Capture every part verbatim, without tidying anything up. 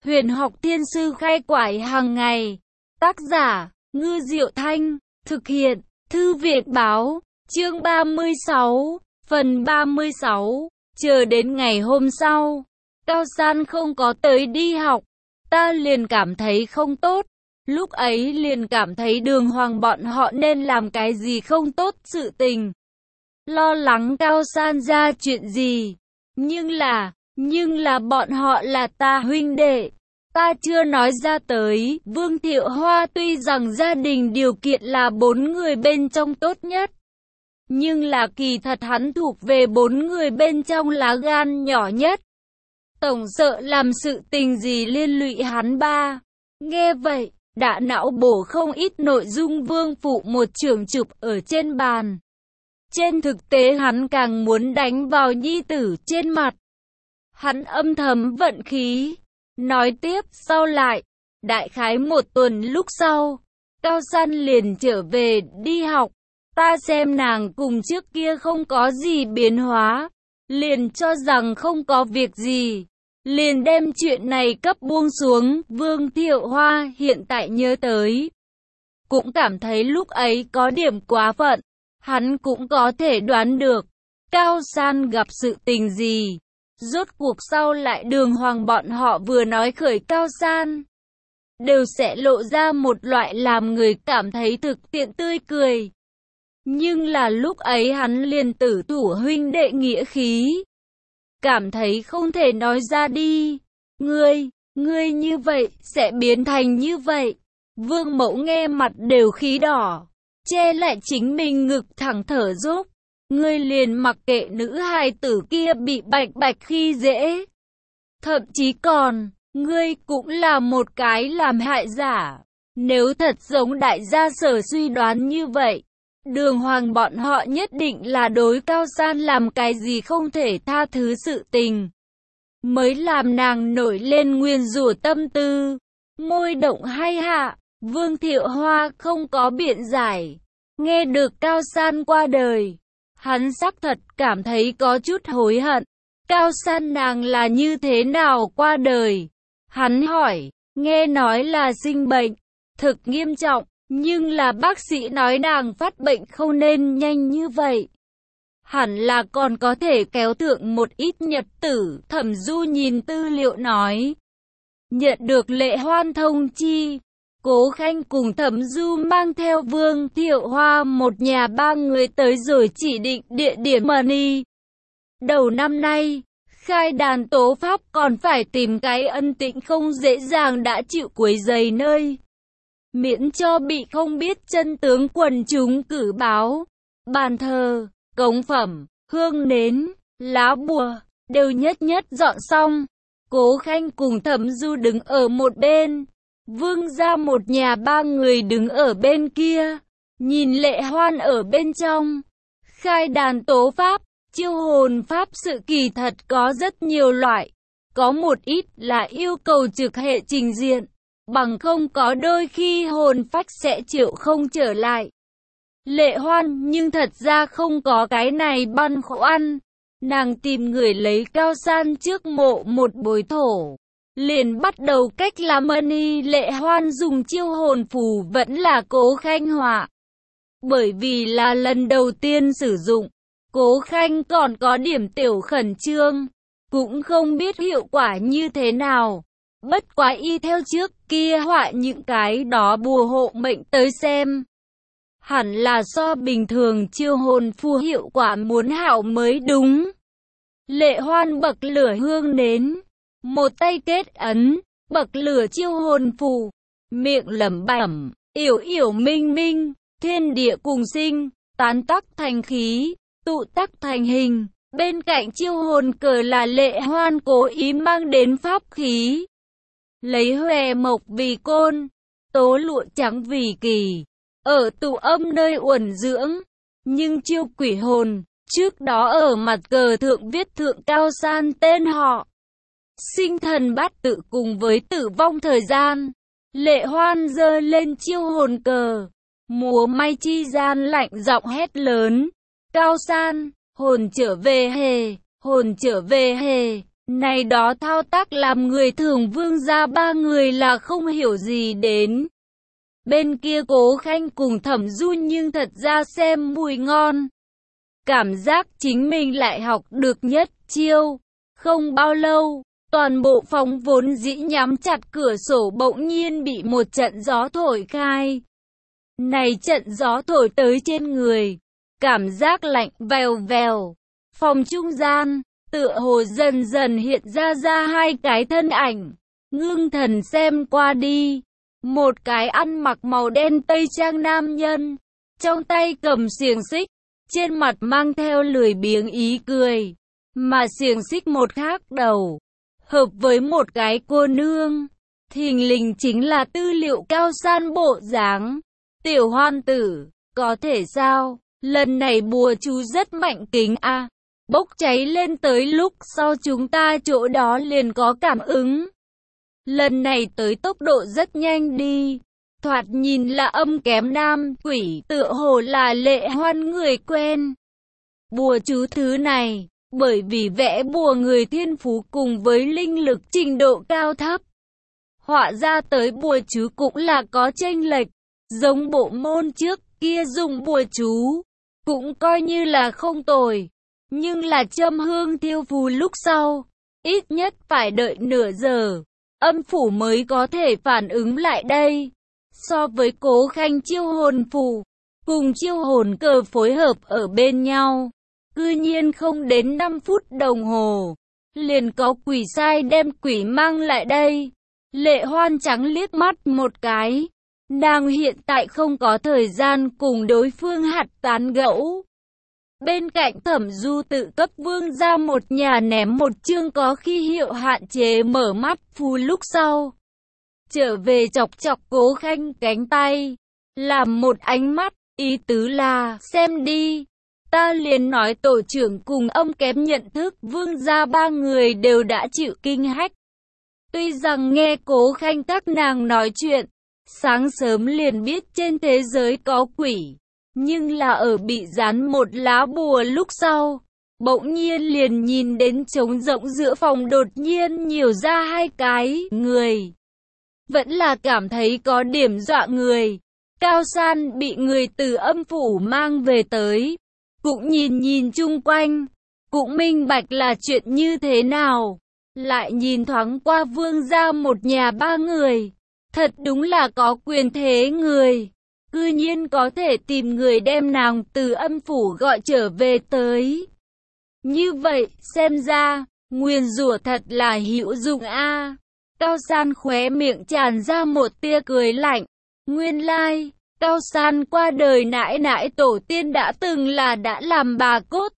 Huyền học thiên sư khai quải hàng ngày. Tác giả, Ngư Diệu Thanh. Thực hiện, Thư viện báo. Chương ba mươi sáu, phần ba mươi sáu. Chờ đến ngày hôm sau, Cao San không có tới đi học. Ta liền cảm thấy không tốt. Lúc ấy liền cảm thấy Đường Hoàng bọn họ nên làm cái gì không tốt sự tình. Lo lắng Cao San ra chuyện gì. Nhưng là, nhưng là bọn họ là ta huynh đệ. Ta chưa nói ra tới, Vương Thiệu Hoa tuy rằng gia đình điều kiện là bốn người bên trong tốt nhất. Nhưng là kỳ thật hắn thuộc về bốn người bên trong lá gan nhỏ nhất. Tổng sợ làm sự tình gì liên lụy hắn ba. Nghe vậy, đã não bổ không ít nội dung Vương Phụ một trường chụp ở trên bàn. Trên thực tế hắn càng muốn đánh vào nhi tử trên mặt. Hắn âm thầm vận khí. Nói tiếp sau lại, đại khái một tuần lúc sau, Cao San liền trở về đi học. Ta xem nàng cùng trước kia không có gì biến hóa, liền cho rằng không có việc gì, liền đem chuyện này cấp buông xuống. Vương Thiệu Hoa hiện tại nhớ tới, cũng cảm thấy lúc ấy có điểm quá phận. Hắn cũng có thể đoán được, Cao San gặp sự tình gì. Rốt cuộc sau lại Đường Hoàng bọn họ vừa nói khởi Cao San, đều sẽ lộ ra một loại làm người cảm thấy thực tiện tươi cười. Nhưng là lúc ấy hắn liền tử thủ huynh đệ nghĩa khí. Cảm thấy không thể nói ra đi. Ngươi, ngươi như vậy, sẽ biến thành như vậy. Vương Mẫu nghe mặt đều khí đỏ, che lại chính mình ngực thẳng thở dốc. Ngươi liền mặc kệ nữ hài tử kia bị bạch bạch khi dễ. Thậm chí còn, ngươi cũng là một cái làm hại giả. Nếu thật giống đại gia Sở suy đoán như vậy, Đường Hoàng bọn họ nhất định là đối Cao San làm cái gì không thể tha thứ sự tình, mới làm nàng nổi lên nguyền rủa tâm tư. Môi động hay hạ, Vương Thiệu Hoa không có biện giải. Nghe được Cao San qua đời, hắn xác thật cảm thấy có chút hối hận. Cao San nàng là như thế nào qua đời? Hắn hỏi. Nghe nói là sinh bệnh, thực nghiêm trọng. Nhưng là bác sĩ nói nàng phát bệnh không nên nhanh như vậy. Hẳn là còn có thể kéo thượng một ít nhật tử. Thẩm Du nhìn tư liệu nói. Nhận được Lệ Hoan thông chi, Cố Khanh cùng Thẩm Du mang theo Vương Thiệu Hoa một nhà ba người tới rồi chỉ định địa điểm Mani. Đầu năm nay, khai đàn tố pháp còn phải tìm cái ân tĩnh không dễ dàng đã chịu quấy rầy nơi. Miễn cho bị không biết chân tướng quần chúng cử báo. Bàn thờ, cống phẩm, hương nến, lá bùa, đều nhất nhất dọn xong. Cố Khanh cùng Thẩm Du đứng ở một bên. Vương gia một nhà ba người đứng ở bên kia. Nhìn Lệ Hoan ở bên trong. Khai đàn tố pháp, chiêu hồn pháp sự kỳ thật có rất nhiều loại. Có một ít là yêu cầu trực hệ trình diện. Bằng không có đôi khi hồn phách sẽ chịu không trở lại. Lệ Hoan nhưng thật ra không có cái này băn khoăn. Nàng tìm người lấy Cao San trước mộ một bồi thổ. Liền bắt đầu cách làm Mani. Lệ Hoan dùng chiêu hồn phù vẫn là Cố Khanh họa. Bởi vì là lần đầu tiên sử dụng, Cố Khanh còn có điểm tiểu khẩn trương. Cũng không biết hiệu quả như thế nào. Bất quá y theo trước kia họa những cái đó bùa hộ mệnh tới xem, hẳn là so bình thường chiêu hồn phù hiệu quả muốn hảo mới đúng. Lệ Hoan bậc lửa hương nến, một tay kết ấn, bậc lửa chiêu hồn phù, miệng lẩm bẩm, yểu yểu minh minh, thiên địa cùng sinh, tán tắc thành khí, tụ tắc thành hình. Bên cạnh chiêu hồn cờ là Lệ Hoan cố ý mang đến pháp khí. Lấy hòe mộc vì côn, tố lụa trắng vì kỳ, ở tụ âm nơi uẩn dưỡng. Nhưng chiêu quỷ hồn, trước đó ở mặt cờ thượng viết thượng Cao San tên họ, sinh thần bát tự cùng với tử vong thời gian. Lệ Hoan giơ lên chiêu hồn cờ, múa may chi gian lạnh giọng hét lớn. Cao San, hồn trở về hề, hồn trở về hề. Này đó thao tác làm người thường Vương gia ba người là không hiểu gì đến. Bên kia Cố Khanh cùng Thẩm Du nhưng thật ra xem mùi ngon. Cảm giác chính mình lại học được nhất chiêu. Không bao lâu, toàn bộ phòng vốn dĩ nhắm chặt cửa sổ bỗng nhiên bị một trận gió thổi khai. Này trận gió thổi tới trên người, cảm giác lạnh vèo vèo. Phòng trung gian, tựa hồ dần dần hiện ra ra hai cái thân ảnh. Ngưng thần xem qua đi, một cái ăn mặc màu đen tây trang nam nhân, trong tay cầm xiềng xích, trên mặt mang theo lười biếng ý cười, mà xiềng xích một khác đầu, hợp với một cái cô nương, thình lình chính là Tư Liệu Cao San bộ dáng. Tiểu hoan tử, có thể sao? Lần này bùa chú rất mạnh kính a. À. Bốc cháy lên tới lúc sau chúng ta chỗ đó liền có cảm ứng. Lần này tới tốc độ rất nhanh đi. Thoạt nhìn là âm kém nam quỷ, tựa hồ là Lệ Hoan người quen. Bùa chú thứ này, bởi vì vẽ bùa người thiên phú cùng với linh lực trình độ cao thấp, họa ra tới bùa chú cũng là có chênh lệch. Giống bộ môn trước kia dùng bùa chú, cũng coi như là không tồi. Nhưng là châm hương thiêu phù lúc sau, ít nhất phải đợi nửa giờ, âm phủ mới có thể phản ứng lại đây. So với Cố Khanh chiêu hồn phù, cùng chiêu hồn cờ phối hợp ở bên nhau, cư nhiên không đến năm phút đồng hồ, liền có quỷ sai đem quỷ mang lại đây. Lệ Hoan trắng liếc mắt một cái. Nàng hiện tại không có thời gian cùng đối phương hạt tán gẫu. Bên cạnh Thẩm Du tự cấp Vương ra một nhà ném một chương có khi hiệu hạn chế mở mắt phù lúc sau. Trở về chọc chọc Cố Khanh cánh tay, làm một ánh mắt, ý tứ là, xem đi. Ta liền nói tổ trưởng cùng âm kém nhận thức Vương ra ba người đều đã chịu kinh hách. Tuy rằng nghe Cố Khanh các nàng nói chuyện, sáng sớm liền biết trên thế giới có quỷ, nhưng là ở bị dán một lá bùa lúc sau, bỗng nhiên liền nhìn đến trống rỗng giữa phòng đột nhiên nhiều ra hai cái người. Vẫn là cảm thấy có điểm dọa người. Cao San bị người từ âm phủ mang về tới, cũng nhìn nhìn chung quanh, cũng minh bạch là chuyện như thế nào. Lại nhìn thoáng qua Vương gia một nhà ba người. Thật đúng là có quyền thế người, cư nhiên có thể tìm người đem nàng từ âm phủ gọi trở về tới. Như vậy, xem ra, nguyền rủa thật là hữu dụng a. À. Cao San khóe miệng tràn ra một tia cười lạnh. Nguyên lai, Cao San qua đời nãi nãi tổ tiên đã từng là đã làm bà cốt.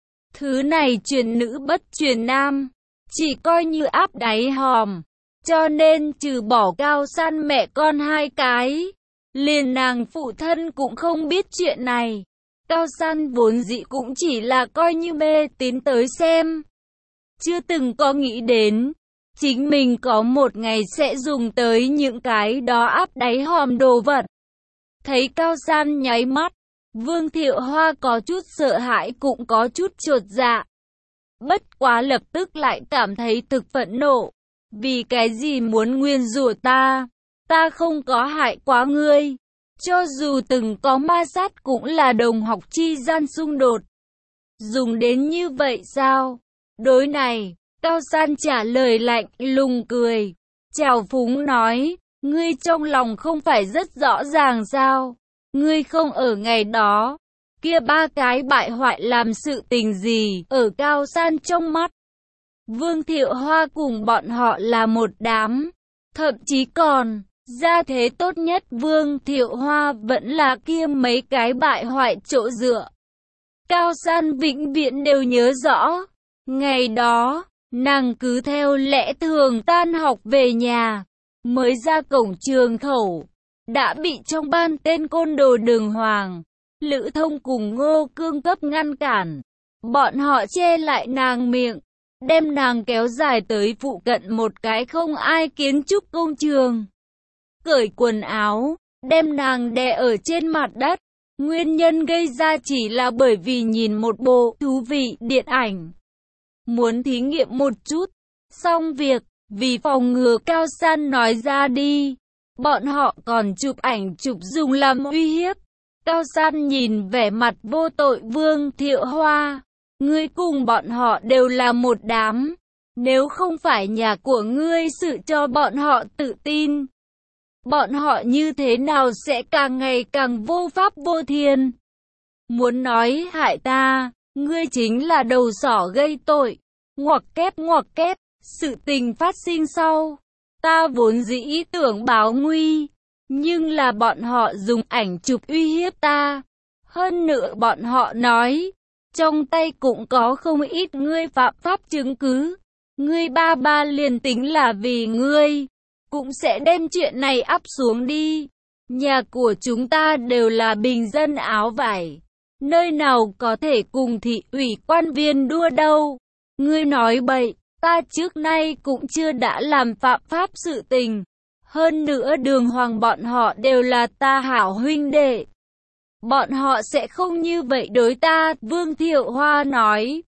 Thứ này truyền nữ bất truyền nam, chỉ coi như áp đáy hòm. Cho nên trừ bỏ Cao San mẹ con hai cái, liền nàng phụ thân cũng không biết chuyện này. Cao San vốn dĩ cũng chỉ là coi như mê tín tới xem. Chưa từng có nghĩ đến, chính mình có một ngày sẽ dùng tới những cái đó áp đáy hòm đồ vật. Thấy Cao San nháy mắt, Vương Thiệu Hoa có chút sợ hãi cũng có chút chột dạ. Bất quá lập tức lại cảm thấy thực phẫn nộ. Vì cái gì muốn nguyên rủa ta? Ta không có hại quá ngươi. Cho dù từng có ma sát cũng là đồng học chi gian xung đột. Dùng đến như vậy sao? Đối này, Cao San trả lời lạnh lùng cười. Trào phúng nói, ngươi trong lòng không phải rất rõ ràng sao? Ngươi không ở ngày đó. Kia ba cái bại hoại làm sự tình gì ở Cao San trong mắt? Vương Thiệu Hoa cùng bọn họ là một đám, thậm chí còn, gia thế tốt nhất Vương Thiệu Hoa vẫn là kia mấy cái bại hoại chỗ dựa. Cao San vĩnh viễn đều nhớ rõ, ngày đó, nàng cứ theo lẽ thường tan học về nhà, mới ra cổng trường khẩu, đã bị trong ban tên côn đồ Đường Hoàng, Lữ Thông cùng Ngô Cương cấp ngăn cản. Bọn họ che lại nàng miệng, đem nàng kéo dài tới phụ cận một cái không ai kiến trúc công trường. Cởi quần áo, đem nàng đè ở trên mặt đất. Nguyên nhân gây ra chỉ là bởi vì nhìn một bộ thú vị điện ảnh. Muốn thí nghiệm một chút, Xong việc, vì phòng ngừa Cao San nói ra đi, bọn họ còn chụp ảnh chụp dùng làm uy hiếp. Cao San nhìn vẻ mặt vô tội Vương Thiệu Hoa. Ngươi cùng bọn họ đều là một đám. Nếu không phải nhà của ngươi sự cho bọn họ tự tin, bọn họ như thế nào sẽ càng ngày càng vô pháp vô thiên. Muốn nói hại ta, ngươi chính là đầu sỏ gây tội. Ngoặc kép ngoặc kép, sự tình phát sinh sau. Ta vốn dĩ tưởng báo nguy, nhưng là bọn họ dùng ảnh chụp uy hiếp ta. Hơn nữa bọn họ nói, trong tay cũng có không ít ngươi phạm pháp chứng cứ. Ngươi ba ba liền tính là vì ngươi, cũng sẽ đem chuyện này áp xuống đi. Nhà của chúng ta đều là bình dân áo vải, nơi nào có thể cùng thị ủy quan viên đua đâu. Ngươi nói bậy, ta trước nay cũng chưa đã làm phạm pháp sự tình. Hơn nữa đường hoàng bọn họ đều là ta hảo huynh đệ. Bọn họ sẽ không như vậy đối ta, Vương Thiệu Hoa nói.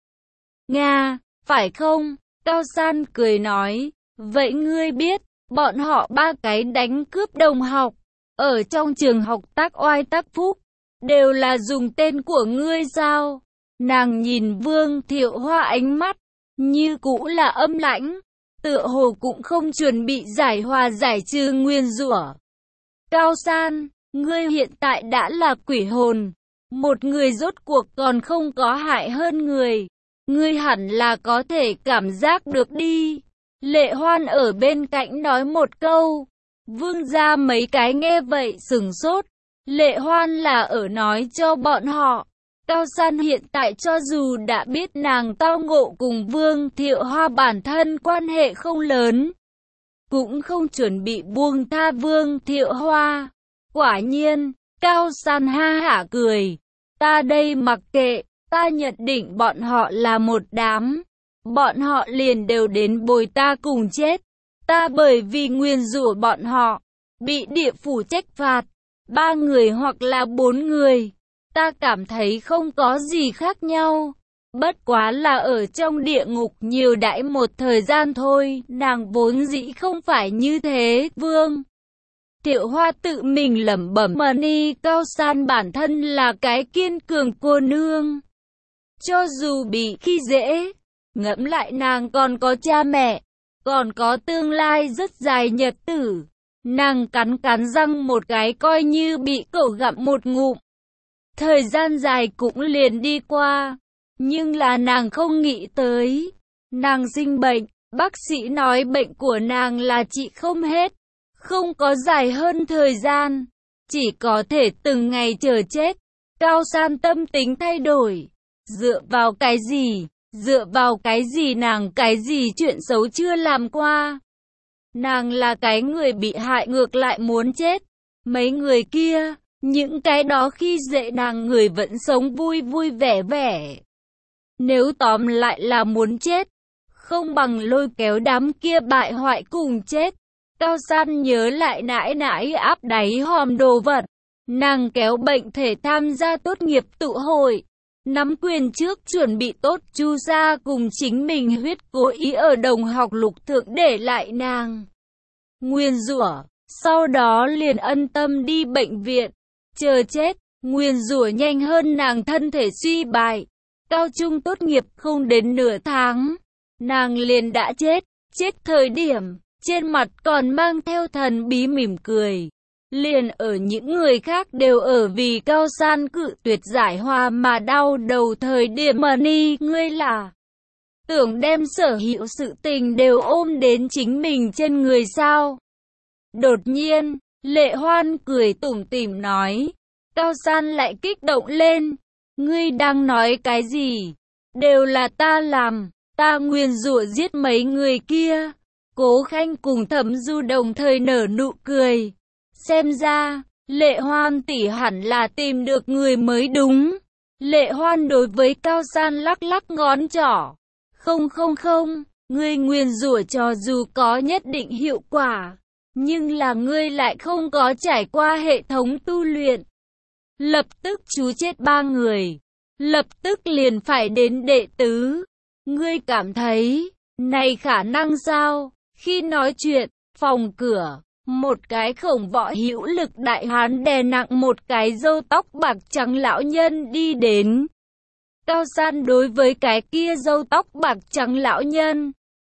Nga, phải không? Cao San cười nói, vậy ngươi biết, bọn họ ba cái đánh cướp đồng học, ở trong trường học tác oai tác phúc, đều là dùng tên của ngươi sao? Nàng nhìn Vương Thiệu Hoa ánh mắt, như cũ là âm lãnh, tựa hồ cũng không chuẩn bị giải hòa giải trừ nguyên rủa. Cao San, ngươi hiện tại đã là quỷ hồn, một người rốt cuộc còn không có hại hơn người. Ngươi hẳn là có thể cảm giác được đi. Lệ Hoan ở bên cạnh nói một câu. Vương gia mấy cái nghe vậy sửng sốt. Lệ Hoan là ở nói cho bọn họ. Cao San hiện tại cho dù đã biết nàng tao ngộ cùng Vương Thiệu Hoa bản thân quan hệ không lớn, cũng không chuẩn bị buông tha Vương Thiệu Hoa. Quả nhiên, Cao San ha hả cười. Ta đây mặc kệ. Ta nhận định bọn họ là một đám. Bọn họ liền đều đến bồi ta cùng chết. Ta bởi vì nguyền rủa bọn họ, bị địa phủ trách phạt. Ba người hoặc là bốn người. Ta cảm thấy không có gì khác nhau. Bất quá là ở trong địa ngục nhiều đãi một thời gian thôi. Nàng vốn dĩ không phải như thế, Vương Thiệu Hoa tự mình lẩm bẩm. Mà ni Cao San bản thân là cái kiên cường cô nương. Cho dù bị khi dễ, ngẫm lại nàng còn có cha mẹ, còn có tương lai rất dài nhật tử. Nàng cắn cắn răng một cái coi như bị cậu gặm một ngụm. Thời gian dài cũng liền đi qua, nhưng là nàng không nghĩ tới. Nàng sinh bệnh, bác sĩ nói bệnh của nàng là trị không hết, không có dài hơn thời gian, chỉ có thể từng ngày chờ chết. Cao San tâm tính thay đổi. Dựa vào cái gì? Dựa vào cái gì nàng cái gì chuyện xấu chưa làm qua? Nàng là cái người bị hại ngược lại muốn chết. Mấy người kia, những cái đó khi dễ nàng người vẫn sống vui vui vẻ vẻ. Nếu tóm lại là muốn chết, không bằng lôi kéo đám kia bại hoại cùng chết. Cao San nhớ lại nãi nãi áp đáy hòm đồ vật. Nàng kéo bệnh thể tham gia tốt nghiệp tụ hội. Nắm quyền trước chuẩn bị tốt chu gia cùng chính mình huyết cố ý ở đồng học lục thượng để lại nàng nguyên rủa, sau đó liền ân tâm đi bệnh viện, chờ chết, nguyên rủa nhanh hơn nàng thân thể suy bại. Cao trung tốt nghiệp không đến nửa tháng, nàng liền đã chết, chết thời điểm, trên mặt còn mang theo thần bí mỉm cười. Liền ở những người khác đều ở vì Cao San cự tuyệt giải hòa mà đau đầu thời điểm mà ni ngươi là tưởng đem sở hữu sự tình đều ôm đến chính mình trên người sao. Đột nhiên, Lệ Hoan cười tủm tỉm nói. Cao San lại kích động lên. Ngươi đang nói cái gì? Đều là ta làm, ta nguyền rủa giết mấy người kia. Cố Khanh cùng Thẩm Du đồng thời nở nụ cười. Xem ra, Lệ Hoan tỷ hẳn là tìm được người mới đúng. Lệ Hoan đối với Cao San lắc lắc ngón trỏ. Không không không, ngươi nguyền rủa cho dù có nhất định hiệu quả, nhưng là ngươi lại không có trải qua hệ thống tu luyện. Lập tức chú chết ba người, lập tức liền phải đến đệ tứ. Ngươi cảm thấy, Này khả năng sao? Khi nói chuyện, phòng cửa, một cái khổng võ hữu lực đại hán đè nặng một cái râu tóc bạc trắng lão nhân đi đến. Cao San đối với cái kia râu tóc bạc trắng lão nhân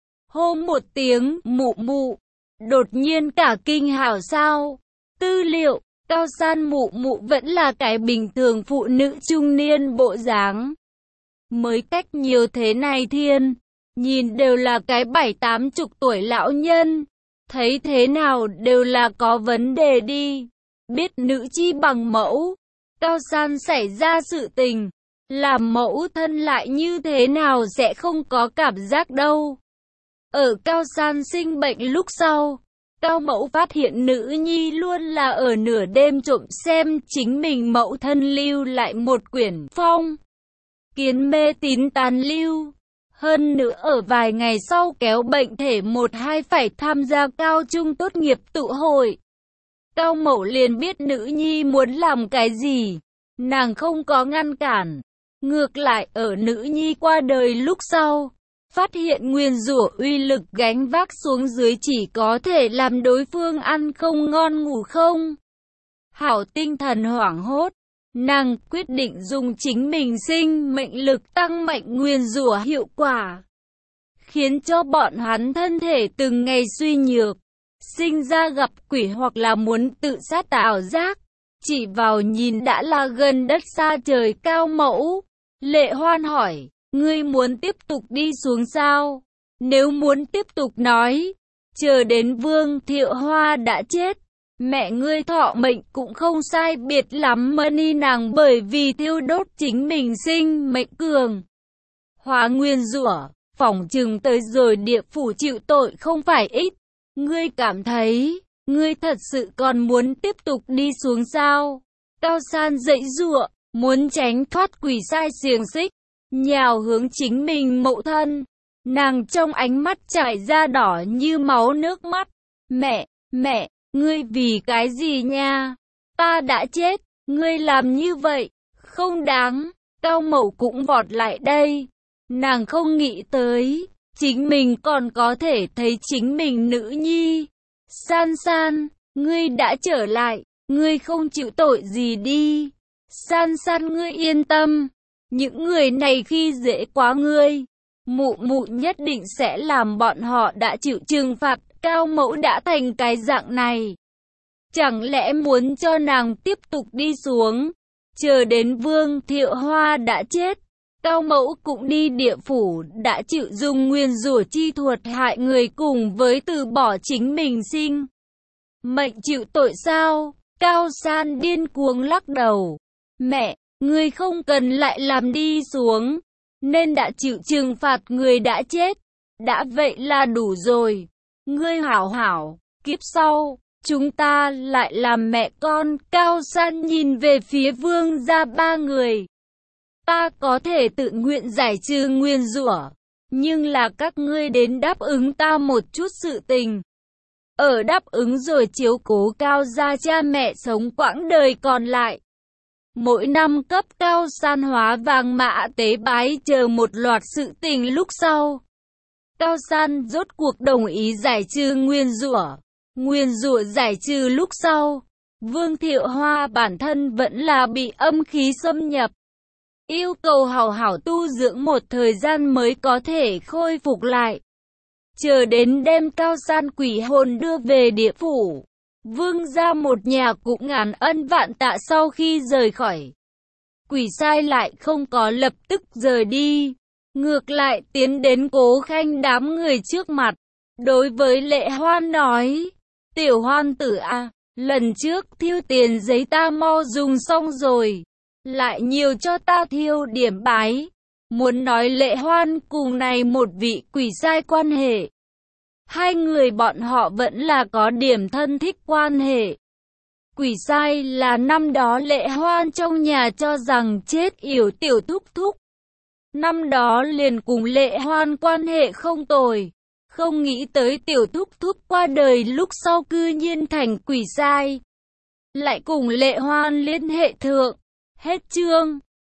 hô một tiếng mụ mụ, đột nhiên cả kinh hảo sao? Tư liệu, Cao San mụ mụ vẫn là cái bình thường phụ nữ trung niên bộ dáng. Mới cách nhiều thế này thiên, nhìn đều là cái bảy tám chục tuổi lão nhân. Thấy thế nào đều là có vấn đề đi. Biết nữ chi bằng mẫu. Cao San xảy ra sự tình. Làm mẫu thân lại như thế nào sẽ không có cảm giác đâu. Ở Cao San sinh bệnh lúc sau, Cao mẫu phát hiện nữ nhi luôn là ở nửa đêm trộm xem chính mình mẫu thân lưu lại một quyển phong kiến mê tín tàn lưu. Hơn nữa ở vài ngày sau kéo bệnh thể một hai phải tham gia cao trung tốt nghiệp tụ hội. Cao mẫu liền biết nữ nhi muốn làm cái gì, nàng không có ngăn cản. Ngược lại ở nữ nhi qua đời lúc sau, phát hiện nguyền rủa uy lực gánh vác xuống dưới chỉ có thể làm đối phương ăn không ngon ngủ không hảo, tinh thần hoảng hốt. Nàng quyết định dùng chính mình sinh mệnh lực tăng mạnh nguyền rủa hiệu quả, khiến cho bọn hắn thân thể từng ngày suy nhược, sinh ra gặp quỷ hoặc là muốn tự sát ảo giác. Chỉ vào nhìn đã là gần đất xa trời Cao mẫu, Lệ Hoan hỏi, ngươi muốn tiếp tục đi xuống sao? Nếu muốn tiếp tục nói, chờ đến Vương Thiệu Hoa đã chết, mẹ ngươi thọ mệnh cũng không sai biệt lắm mà ni nàng bởi vì thiêu đốt chính mình sinh mệnh cường hóa nguyên rủa, phỏng chừng tới rồi địa phủ chịu tội không phải ít. Ngươi cảm thấy, ngươi thật sự còn muốn tiếp tục đi xuống sao? Cao San dãy giụa, muốn tránh thoát quỷ sai xiềng xích, nhào hướng chính mình mẫu thân. Nàng trong ánh mắt chảy ra đỏ như máu nước mắt. Mẹ, mẹ, ngươi vì cái gì nha? Ta đã chết, ngươi làm như vậy, không đáng. Cao mẫu cũng vọt lại đây. Nàng không nghĩ tới, chính mình còn có thể thấy chính mình nữ nhi. San San, ngươi đã trở lại, ngươi không chịu tội gì đi. San San ngươi yên tâm, những người này khi dễ quá ngươi, mụ mụ nhất định sẽ làm bọn họ đã chịu trừng phạt. Cao mẫu đã thành cái dạng này, chẳng lẽ muốn cho nàng tiếp tục đi xuống, chờ đến Vương Thiệu Hoa đã chết, Cao mẫu cũng đi địa phủ đã chịu dùng nguyên rủa chi thuật hại người cùng với từ bỏ chính mình sinh mệnh chịu tội sao? Cao San điên cuồng lắc đầu. Mẹ, ngươi không cần lại làm đi xuống, nên đã chịu trừng phạt người đã chết, đã vậy là đủ rồi. Ngươi hảo hảo, kiếp sau, chúng ta lại làm mẹ con. Cao San nhìn về phía Vương gia ba người. Ta có thể tự nguyện giải trừ nguyên rủa, nhưng là các ngươi đến đáp ứng ta một chút sự tình. Ở đáp ứng rồi chiếu cố Cao gia cha mẹ sống quãng đời còn lại. Mỗi năm cấp Cao San hóa vàng mã tế bái chờ một loạt sự tình lúc sau. Cao San rốt cuộc đồng ý giải trừ nguyên rủa. Nguyên rủa giải trừ lúc sau, Vương Thiệu Hoa bản thân vẫn là bị âm khí xâm nhập. Yêu cầu hảo hảo tu dưỡng một thời gian mới có thể khôi phục lại. Chờ đến đêm Cao San quỷ hồn đưa về địa phủ, Vương gia một nhà cũng ngàn ân vạn tạ sau khi rời khỏi. Quỷ sai lại không có lập tức rời đi, ngược lại tiến đến Cố Khanh đám người trước mặt. Đối với Lệ Hoan nói, tiểu hoan tử a, lần trước thiêu tiền giấy ta mau dùng xong rồi, lại nhiều cho ta thiêu điểm bái. Muốn nói Lệ Hoan cùng này một vị quỷ sai quan hệ, hai người bọn họ vẫn là có điểm thân thích quan hệ. Quỷ sai là năm đó Lệ Hoan trong nhà cho rằng chết yểu tiểu thúc thúc. Năm đó liền cùng Lệ Hoan quan hệ không tồi, không nghĩ tới tiểu thúc thúc qua đời lúc sau cư nhiên thành quỷ sai, lại cùng Lệ Hoan liên hệ thượng. Hết chương.